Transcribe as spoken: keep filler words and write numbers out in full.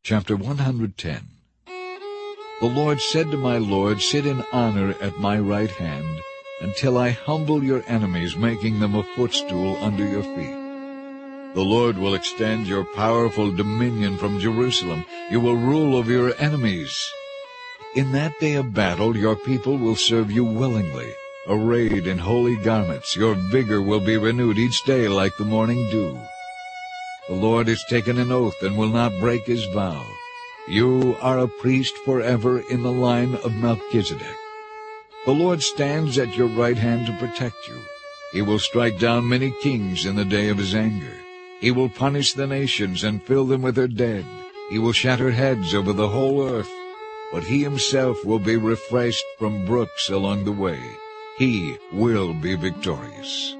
Chapter one hundred ten. The Lord said to my Lord, "Sit in honor at my right hand, until I humble your enemies, making them a footstool under your feet." The Lord will extend your powerful dominion from Jerusalem. You will rule over your enemies. In that day of battle your people will serve you willingly. Arrayed in holy garments, your vigor will be renewed each day like the morning dew. The Lord has taken an oath and will not break his vow. You are a priest forever in the line of Melchizedek. The Lord stands at your right hand to protect you. He will strike down many kings in the day of his anger. He will punish the nations and fill them with their dead. He will shatter heads over the whole earth, but he himself will be refreshed from brooks along the way. He will be victorious.